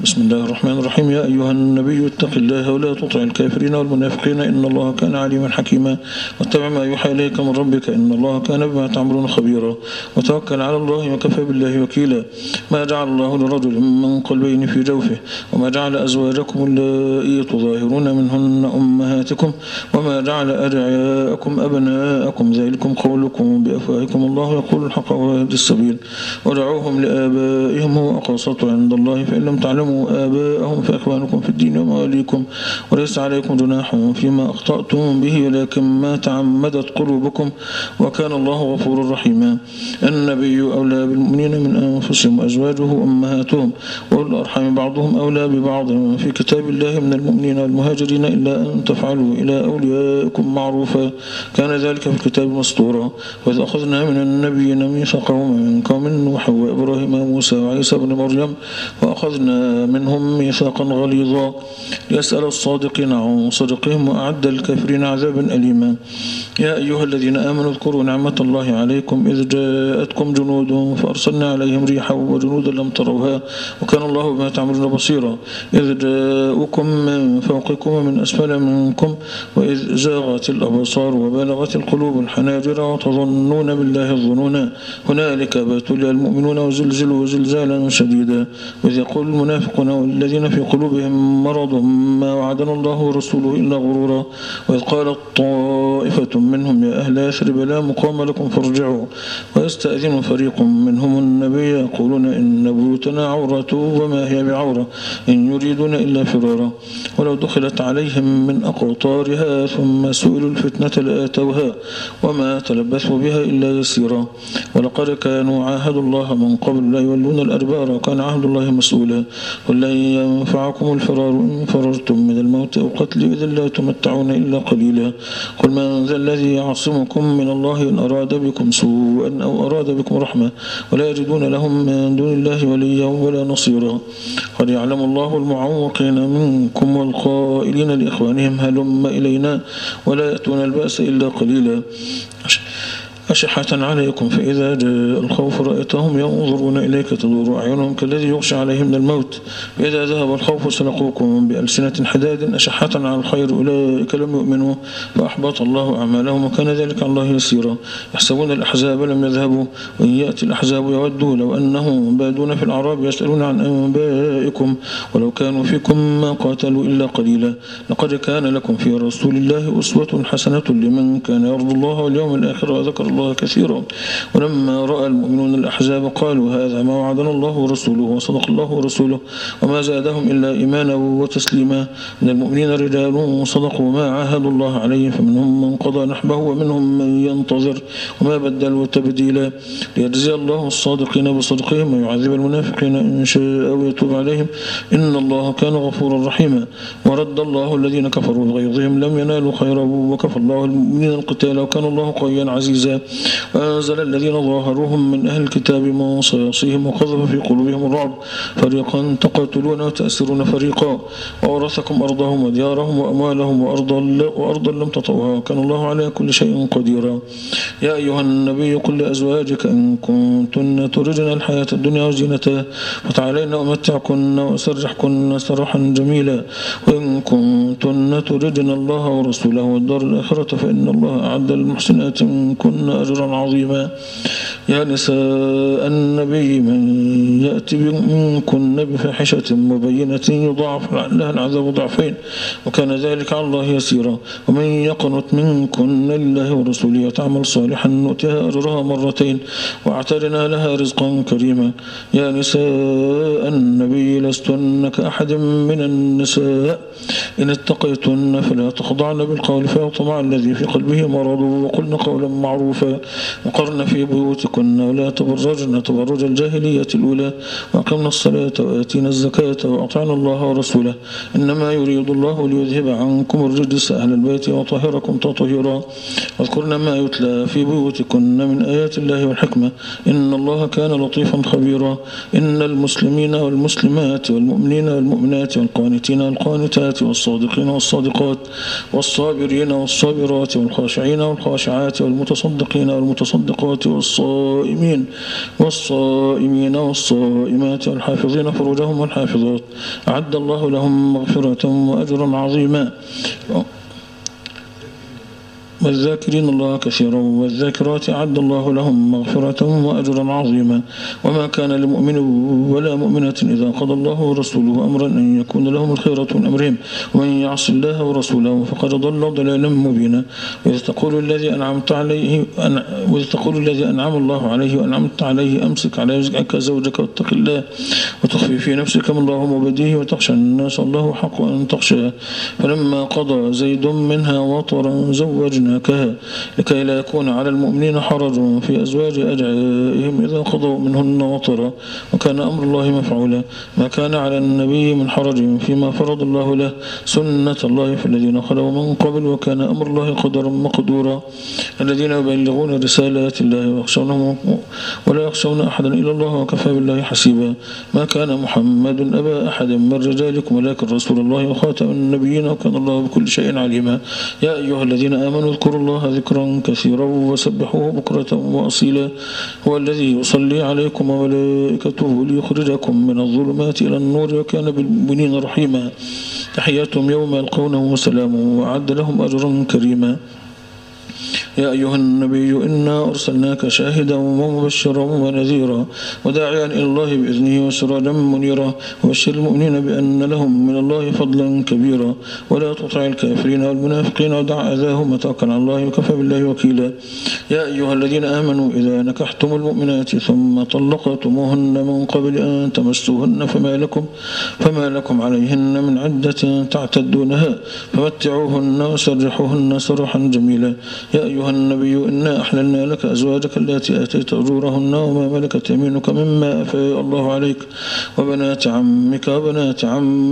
بسم الله الرحمن الرحيم. يا أيها النبي اتق الله ولا تطع الكافرين والمنافقين إن الله كان عليما حكيما واتبع ما يوحى إليك من ربك إن الله كان بما تعملون خبيرا وتوكل على الله وكفى بالله وكيلا. ما جعل الله لرجل من قلبين في جوفه وما جعل أزواجكم اللائي تظاهرون منهن أمهاتكم وما جعل أدعياءكم أبناءكم ذلكم قولكم بأفواهكم الله يقول الحق ويهدي السبيل ودعوهم لآبائهم هو أقسط عند الله فإن لم تعلموا آباءهم فإخوانكم في الدين ومواليكم وليس عليكم جناح فيما أخطأتم به ولكن ما تعمدت قلوبكم وكان الله غفورا رحيما. النبي أولى بالمؤمنين من أنفسهم وأزواجه أمهاتهم وأولو الأرحام بعضهم أولى ببعض في كتاب الله من المؤمنين والمهاجرين إلا أن تفعلوا إلى أوليائكم معروفا كان ذلك في الكتاب مسطورا. وإذ أخذنا من النبيين ميثاقهم من قوم نوح وإبراهيم وموسى وعيسى بن مريم وأخذنا منهم ميثاقا غليظا ليسأل الصادقين عن صدقهم وأعد الكافرين عذابا أليما. يا أيها الذين آمنوا اذكروا نعمة الله عليكم إذ جاءتكم جنود فأرسلنا عليهم ريحا وجنودا لم تروها وكان الله بما تعملون بصيرا. إذ جاءوكم من فوقكم ومن أسفل منكم وإذ زاغت الأبصار وبلغت القلوب الحناجر وتظنون بالله الظنونا هنالك ابتلي المؤمنون وزلزلوا زلزالا شديدا. وإذ يقول المنافقون والذين في قلوبهم مرض ما وعدنا الله ورسوله إلا غرورا. وإذ قالت طائفة منهم يا أهل يثرب لا مقام لكم فارجعوا ويستأذن فريق منهم النبي يقولون إن بيوتنا عورة وما هي بعورة إن يريدون إلا فرارا. ولو دخلت عليهم من أقطارها ثم سئلوا الفتنة لآتوها وما تلبثوا بها إلا يسيرا. ولقد كانوا عاهدوا الله من قبل لا يولون الأدبار وكان عهد الله مسؤولا. قل لن ينفعكم الفرار إن فررتم من الموت أو قتل إذا لا تمتعون إلا قليلا. قل من ذا الذي يعصمكم من الله إن أراد بكم سوءا أو أراد بكم رحمة ولا يجدون لهم من دون الله وليا ولا نصيرا. قد يعلم الله المعوقين منكم والقائلين لإخوانهم هلم إلينا ولا يأتون البأس إلا قليلا أشحة عليكم فإذا جاء الخوف رأيتهم ينظرون إليك تدور أعينهم كالذي يغشى عليه من الموت فإذا ذهب الخوف سلقوكم بألسنة حداد أشحة على الخير أولئك لم يؤمنوا فأحبط الله أعمالهم وكان ذلك على الله يسيرا. يحسبون الأحزاب لم يذهبوا وإن يأتي الأحزاب يودوا لو أنهم بادون في الأعراب يسألون عن أنبائكم ولو كانوا فيكم ما قاتلوا إلا قليلا. لقد كان لكم في رسول الله أسوة حسنة لمن كان يرجو الله واليوم الآخر وذكر الله كثيرا. ولما رأى المؤمنون الأحزاب قالوا هذا ما وعدنا الله ورسوله وصدق الله ورسوله وما زادهم إلا إيمانا وتسليما. من المؤمنين رجال صدقوا ما عاهدوا الله عليه فمنهم من قضى نحبه ومنهم من ينتظر وما بدلوا تبديلا. ليجزي الله الصادقين بصدقهم ويعذب المنافقين إن شاء ويتوب عليهم إن الله كان غفورا رحيما. ورد الله الذين كفروا بغيظهم لم ينالوا خيرا وكفى الله المؤمنين القتال وكان الله قويا عزيزا. وأنزل الذين ظاهروهم من أهل الكتاب من صياصيهم وقذف في قلوبهم الرعب فريقا تقاتلون وتأسرون فريقا وورثكم أرضهم وديارهم وأموالهم وأرضا لم تطوها وكان الله على كل شيء قديرا. يا أيها النبي قل لأزواجك إن كنتن تردن الحياة الدنيا وزينتها فتعالين أمتعكن وأسرحكن سراحا جميلا وإن كنتن تردن الله ورسوله والدار الآخرة فإن الله أعد للمحسنات منكن أجرا عظيما. يا نساء النبي من يأتي منكن بفاحشة مبينة يضاعف لها العذاب ضعفين وكان ذلك على الله يسيرا. ومن يقنط منكن لله ورسوله وتعمل صالحا نؤتها أجرها مرتين واعتدنا لها رزقا كريما. يا نساء النبي لستن كأحد من النساء إن اتقيتن فلا تخضعن بالقول فيطمع الذي في قلبه مرض وقلن قولا معروفا وقرن في بيوتكن ولا تبرجن تبرج الجاهلية الأولى وأقمنا الصلاة وآتينا الزكاة وأطعنا الله ورسوله إنما يريد الله ليذهب عنكم الرجس أهل البيت وطهركم تطهيرا. واذكرن ما يتلى في بيوتكن من آيات الله والحكمة إن الله كان لطيفا خبيرا. إن المسلمين والمسلمات والمؤمنين والمؤمنات والقانتين والقانتات والصادقين والصادقات والصابرين والصابرات والخاشعين والخاشعات والمتصدقين والمتصدقات والصائمين والصائمين والصائمات والحافظين فروجهم والحافظات أعد الله لهم مغفرة وأجرا عظيما والذاكرين الله كثيرا والذاكرات أعد الله لهم مغفرة وأجرا عظيما وما كان لمؤمن ولا مؤمنة إذا قضى الله ورسوله أمرا أن يكون لهم الخيرة من أمرهم ومن يعص الله ورسوله فقد ضل ضلالا مبينا وإذ تقول الذي أنعم الله عليه وأنعمت عليه أمسك على رزقك زوجك واتق الله وتخفي في نفسك ما الله مبديه وتخشى الناس الله حق أن تخشى فلما قضى زيد منها وطرا زوجنا لكي لا يكون على المؤمنين حرج في أزواج أدعيائهم إذا قضوا منهن وطرا وكان أمر الله مفعولا ما كان على النبي من حرج فيما فرض الله له سنة الله في الذين خلوا من قبل وكان أمر الله قدرا مقدورا الذين يبلغون رسالات الله ويخشونه ولا يخشون أحدا إلا الله وكفى بالله حسيبا ما كان محمد أبا أحد من رجالكم ولكن رسول الله وخاتم النبيين وكان الله بكل شيء عليما يا أيها الذين آمنوا اذكروا الله ذكرا كثيرا وسبحوه بكرة وأصيلا هو الذي يصلي عليكم وملائكته ليخرجكم من الظلمات إلى النور وكان بالمؤمنين رحيما تحياتهم يوم يلقونه وسلام وأعد لهم أجرا كريما يا أيها النبي إنا أرسلناك شاهدا ومبشرا ونذيرا وداعيا إلى الله بإذنه وسراجا منيرا وبشر المؤمنين بأن لهم من الله فضلا كبيرا ولا تطع الكافرين والمنافقين ودع أذاهم وتوكل على الله وكفى بالله وكيلا يا أيها الذين آمنوا إذا نكحتم المؤمنات ثم طلقتموهن من قبل أن تمسوهن فما لكم عليهن من عدة تعتدونها فمتعوهن وسرحوهن سرحا جميلا يا أيها النبي إنا أحللنا لك أزواجك التي آتيت أجورهن وما ملكت يمينك مما أفاء الله عليك وبنات عمك وبنات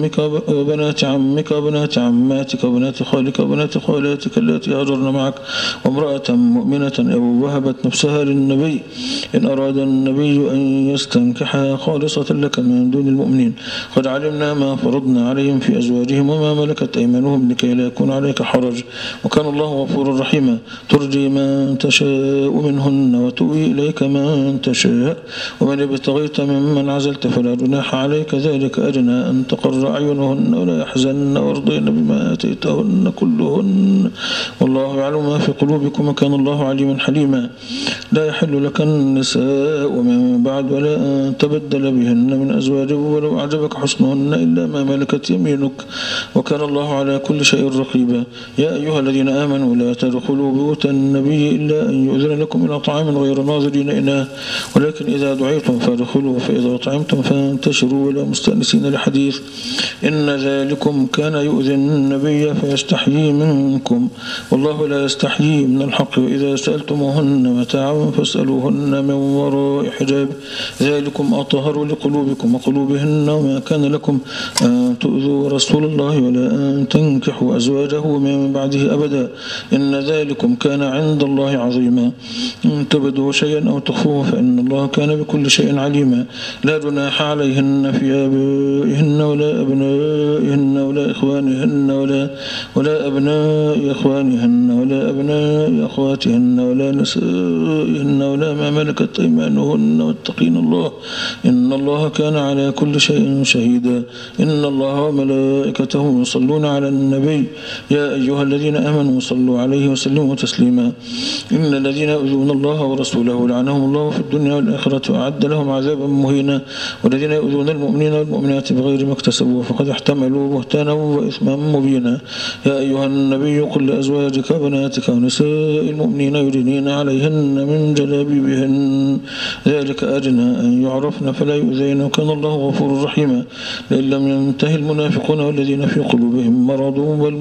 عماتك وبنات خالك وبنات خالاتك التي هاجرن معك وامرأة مؤمنة أو وهبت نفسها للنبي إن أراد النبي أن يستنكحها خالصة لك من دون المؤمنين قد علمنا ما فرضنا عليهم في أزواجهم وما ملكت أيمانهم لكي لا يكون عليك حرج وكان الله غفورا رحيما ترجي من تشاء منهن وتؤوي إليك من تشاء ومن ابتغيت ممن عزلت فلا جناح عليك ذلك أدنى أن تقر أعينهن ولا يحزن وارضين بما آتيتهن كلهن والله يعلم ما في قلوبكم وكان الله عليما حليما لا يحل لك النساء من بعد ولا أن تبدل بهن من أزواج ولو أعجبك حسنهن إلا ما ملكت يمينك وكان الله على كل شيء رقيبا يا أيها الذين آمنوا لا تدخلوا بيوت النبي إلا أن يؤذن لكم إلى طعام غير ناظرين إناه ولكن إذا دعيتم فادخلوا فإذا طعمتم فانتشروا ولا مستأنسين لحديث إن ذلكم كان يؤذي النبي فيستحيي منكم والله لا يستحيي من الحق وإذا سألتموهن متاعا فاسألوهن من وراء حجاب ذلكم أطهر لقلوبكم وقلوبهن وما كان لكم أن تؤذوا رسول الله ولا أن تنكحوا أزواجه من بعده أبدا إن ذلكم كان عند الله عظيما إن تبدوا شيئا أو تخفوه فإن الله كان بكل شيء عليما لا جناح عليهن في آبائهن ولا أبنائهن ولا إخوانهن ولا أبناء إخوانهن ولا أبناء أخواتهن ولا نسائهن ولا ما ملكت أيمانهن واتقين الله إن الله كان على كل شيء شهيدا إن الله وملائكته يصلون على النبي يا أيها الذين آمنوا صلوا عليه وسلموا تسليما إن الذين يؤذون الله ورسوله لعنهم الله في الدنيا والآخرة وأعد لهم عذابا مهينا والذين يؤذون المؤمنين والمؤمنات بغير ما اكتسبوا فقد احتملوا بهتانا وإثما مبينا يا أيها النبي قل لأزواجك وبناتك ونساء المؤمنين يدنين عليهن من جلابيبهن ذلك أدنى أن يعرفن فلا يؤذين وكان الله غفورا رحيما لئن لم ينتهي المنافقون والذين في قلوبهم مرض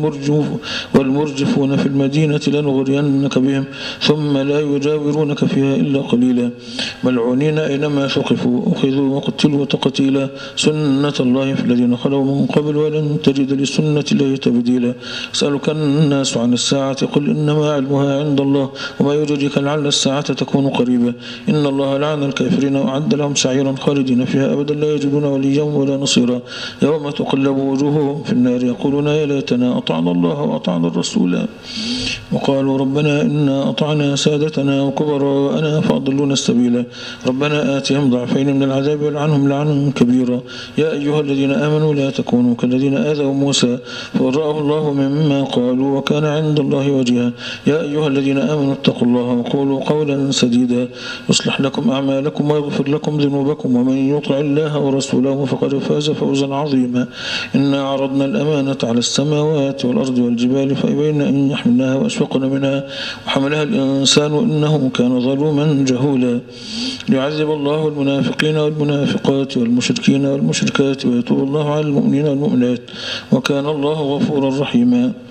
والمرجفون في المدينة لنغرينك بهم ثم لا يجاورونك فيها إلا قليلا ملعونين أينما ثقفوا أخذوا وقتلوا تقتيلا سنة الله في الذين خلوا من قبل ولن تجد لسنة الله تبديلا. يسألك الناس عن الساعة قل إنما علمها عند الله وما يدريك لعل الساعة تكون قريبا. إن الله لعن الكافرين وأعد لهم سعيرا خالدين فيها أبدا لا يجدون وليا ولا نصيرا. يوم تقلب وجوههم في النار يقولون يا ليتنا أطعنا الله وأطعنا الرسول وقالوا ربنا إنا أطعنا سادتنا وكبراءنا فأضلونا السبيلا. ربنا آتهم ضعفين من العذاب والعنهم لعنا كبيرا. يا أيها الذين آمنوا لا تكونوا كالذين آذوا موسى فبرأه الله مما قالوا وكان عند الله وجيها. يا أيها الذين آمنوا اتقوا الله وقولوا قولا سديدا يصلح لكم أعمالكم ويغفر لكم ذنوبكم ومن يطع الله ورسوله فقد فاز فوزا عظيما. إنا عرضنا الأمانة على السماوات والأرض والجبال فأبين أن يحملناها وأشفقن منها وحملها الإنسان إنه كان ظلوما جهولا. ليعذب الله المنافقين والمنافقات والمشركين والمشركات ويتوب الله على المؤمنين والمؤمنات وكان الله غفورا رحيما.